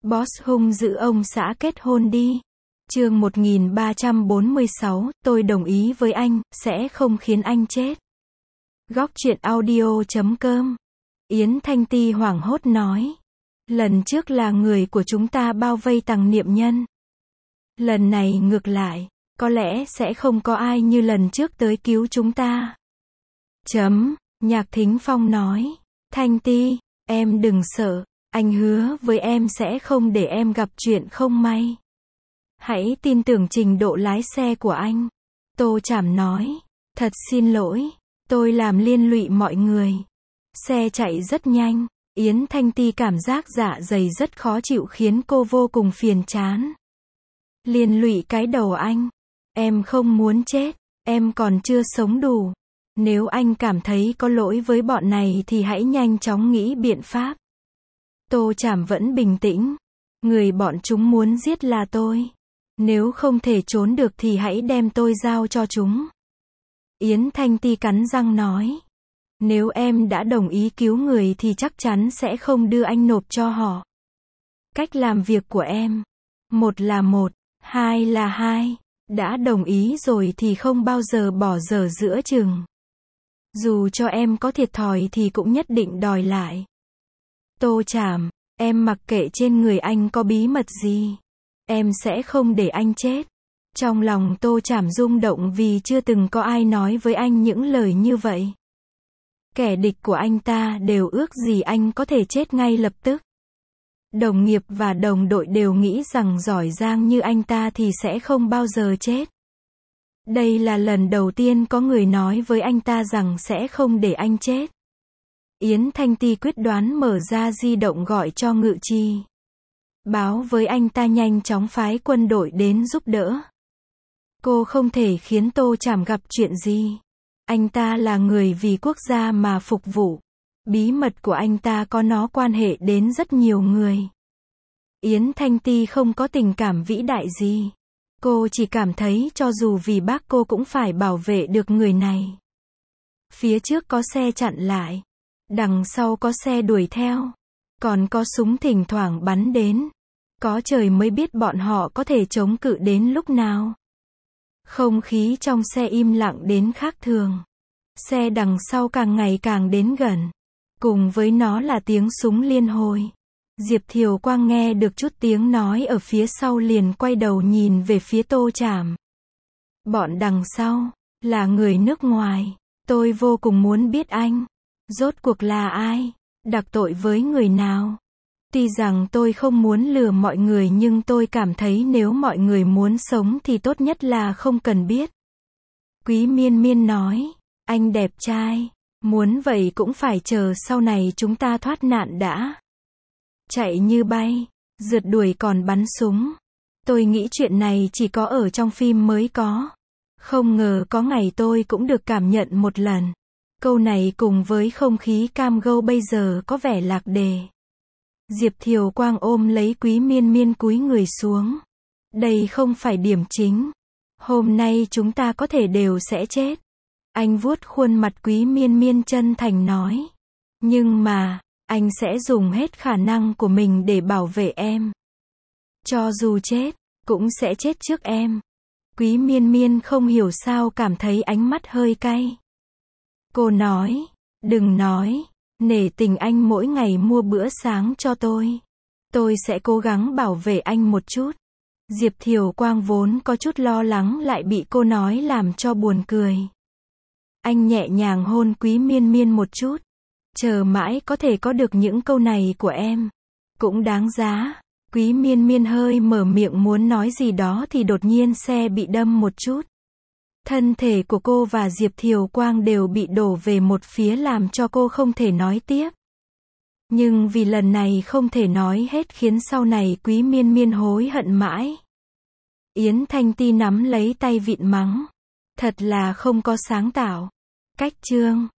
Boss hung dữ ông xã kết hôn đi. Chương 1346, tôi đồng ý với anh, sẽ không khiến anh chết. Góc truyện audio.com. Yến Thanh Ti hoảng hốt nói. Lần trước là người của chúng ta bao vây Tằng Niệm Nhân. Lần này ngược lại, có lẽ sẽ không có ai như lần trước tới cứu chúng ta. Nhạc Thính Phong nói. Thanh Ti, em đừng sợ, anh hứa với em sẽ không để em gặp chuyện không may. Hãy tin tưởng trình độ lái xe của anh. Tô Trảm nói. Thật xin lỗi, tôi làm liên lụy mọi người. Xe chạy rất nhanh. Yến Thanh Ti cảm giác dạ dày rất khó chịu khiến cô vô cùng phiền chán. Liên lụy cái đầu anh. Em không muốn chết, em còn chưa sống đủ. Nếu anh cảm thấy có lỗi với bọn này thì hãy nhanh chóng nghĩ biện pháp. Tô Trảm vẫn bình tĩnh. Người bọn chúng muốn giết là tôi. Nếu không thể trốn được thì hãy đem tôi giao cho chúng. Yến Thanh Ti cắn răng nói. Nếu em đã đồng ý cứu người thì chắc chắn sẽ không đưa anh nộp cho họ. Cách làm việc của em. Một là một, hai là hai. Đã đồng ý rồi thì không bao giờ bỏ dở giữa chừng. Dù cho em có thiệt thòi thì cũng nhất định đòi lại. Tô Trảm, em mặc kệ trên người anh có bí mật gì. Em sẽ không để anh chết. Trong lòng Tô Trảm rung động vì chưa từng có ai nói với anh những lời như vậy. Kẻ địch của anh ta đều ước gì anh có thể chết ngay lập tức. Đồng nghiệp và đồng đội đều nghĩ rằng giỏi giang như anh ta thì sẽ không bao giờ chết. Đây là lần đầu tiên có người nói với anh ta rằng sẽ không để anh chết. Yến Thanh Ti quyết đoán mở ra di động gọi cho Ngự Trì. Báo với anh ta nhanh chóng phái quân đội đến giúp đỡ. Cô không thể khiến Tô Trảm gặp chuyện gì. Anh ta là người vì quốc gia mà phục vụ. Bí mật của anh ta có nó quan hệ đến rất nhiều người. Yến Thanh Ti không có tình cảm vĩ đại gì. Cô chỉ cảm thấy cho dù vì bác cô cũng phải bảo vệ được người này. Phía trước có xe chặn lại. Đằng sau có xe đuổi theo. Còn có súng thỉnh thoảng bắn đến. Có trời mới biết bọn họ có thể chống cự đến lúc nào. Không khí trong xe im lặng đến khác thường. Xe đằng sau càng ngày càng đến gần. Cùng với nó là tiếng súng liên hồi. Diệp Thiều Quang nghe được chút tiếng nói ở phía sau liền quay đầu nhìn về phía Tô Trảm. Bọn đằng sau, là người nước ngoài. Tôi vô cùng muốn biết anh. Rốt cuộc là ai? Đặc tội với người nào? Tuy rằng tôi không muốn lừa mọi người nhưng tôi cảm thấy nếu mọi người muốn sống thì tốt nhất là không cần biết. Quý Miên Miên nói. Anh đẹp trai. Muốn vậy cũng phải chờ sau này chúng ta thoát nạn đã. Chạy như bay, rượt đuổi còn bắn súng. Tôi nghĩ chuyện này chỉ có ở trong phim mới có. Không ngờ có ngày tôi cũng được cảm nhận một lần. Câu này cùng với không khí cam go bây giờ có vẻ lạc đề. Diệp Thiều Quang ôm lấy Quý Miên Miên cúi người xuống. Đây không phải điểm chính. Hôm nay chúng ta có thể đều sẽ chết. Anh vuốt khuôn mặt Quý Miên Miên chân thành nói. Nhưng mà, anh sẽ dùng hết khả năng của mình để bảo vệ em. Cho dù chết, cũng sẽ chết trước em. Quý Miên Miên không hiểu sao cảm thấy ánh mắt hơi cay. Cô nói, đừng nói, nể tình anh mỗi ngày mua bữa sáng cho tôi. Tôi sẽ cố gắng bảo vệ anh một chút. Diệp Thiều Quang vốn có chút lo lắng lại bị cô nói làm cho buồn cười. Anh nhẹ nhàng hôn Quý Miên Miên một chút. Chờ mãi có thể có được những câu này của em. Cũng đáng giá. Quý Miên Miên hơi mở miệng muốn nói gì đó thì đột nhiên xe bị đâm một chút. Thân thể của cô và Diệp Thiều Quang đều bị đổ về một phía làm cho cô không thể nói tiếp. Nhưng vì lần này không thể nói hết khiến sau này Quý Miên Miên hối hận mãi. Yến Thanh Ti nắm lấy tay vịn mắng. Thật là không có sáng tạo. Cách chương